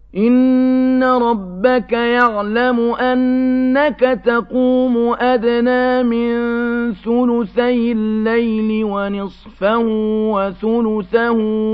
إِنَّ رَبَّكَ يَعْلَمُ أَنَّكَ تَقُومُ أَدْنَىٰ مِن ثُلُثَيِ اللَّيْلِ وَنِصْفَهُ وَثُلُثَهُ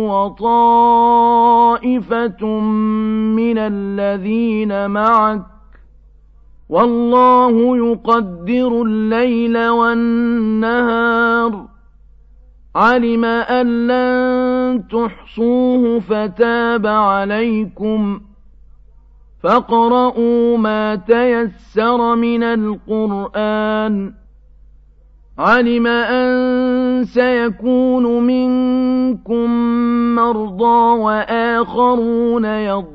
وَطَائِفَةٌ مِّنَ الَّذِينَ مَعَكَ ۚ وَاللَّهُ يُقَدِّرُ اللَّيْلَ وَالنَّهَارَ ۚ عَلِمَ أَن لَّن تُحْصُوهُ فَتَابَ عَلَيْكُمْ ۖ فَاقْرَءُوا مَا تَيَسَّرَ مِنَ الْقُرْآنِ ۚ عَلِمَ أَن سَيَكُونُ مِنكُم مَّرْضَىٰ وَآخَرُونَ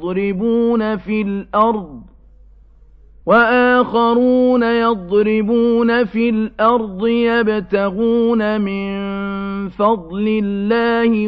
يَضْرِبُونَ فِي الْأَرْضِ يَبْتَغُونَ مِن فَضْلِ اللَّهِ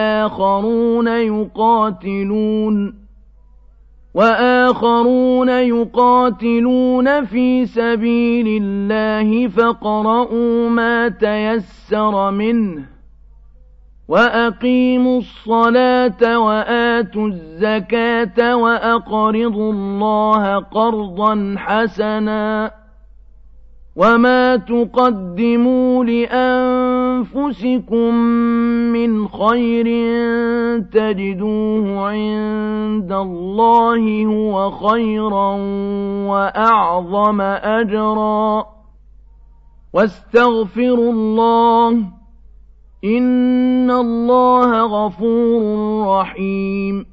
وَآخَرُونَ يُقَاتِلُونَ فِي سَبِيلِ اللَّهِ فاقْرَءُوا مَا تَيَسَّرَ مِنْهُ ۚ وَأَقِيمُوا الصَّلَاةَ وَآتُوا الزَّكَاةَ وَأَقْرِضُوا اللَّهَ قَرْضًا حَسَنًا ۚ وَمَا تُقَدِّمُوا لِأَنفُسِكُم مِّنْ خَيْرٍ تَجِدُوهُ عِندَ اللَّهِ هُوَ خَيْرًا وَأَعْظَمَ أَجْرًا ۚ وَاسْتَغْفِرُوا اللَّهَ ۖ إِنَّ اللَّهَ غَفُورٌ رَّحِيمٌ.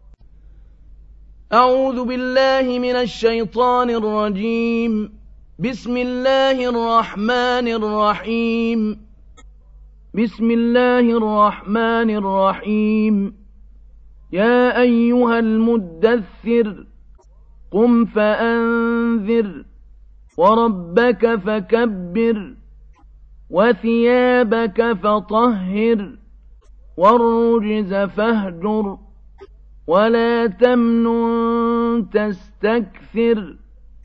أعوذ بالله من الشيطان الرجيم. بسم الله الرحمن الرحيم. بسم الله الرحمن الرحيم. يا أيها المدثر قم فأنذر وربك فكبر وثيابك فطهر والرجز فاهجر ولا تمنن تستكثر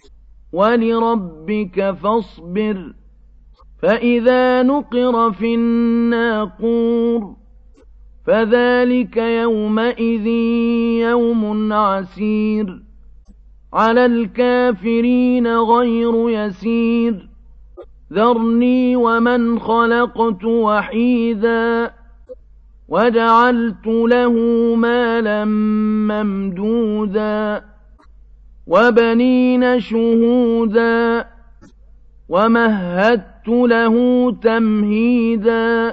ولربك فاصبر فإذا نقر في الناقور فذلك يومئذ يوم عسير على الكافرين غير يسير ذرني ومن خلقت وحيدا وجعلت له مالا ممدودا وبنين شهودا ومهدت له تمهيدا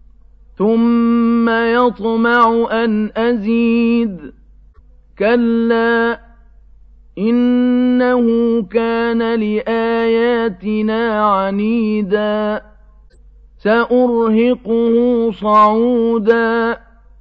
ثم يطمع أن أزيد كلا إنه كان لآياتنا عنيدا سأرهقه صعودا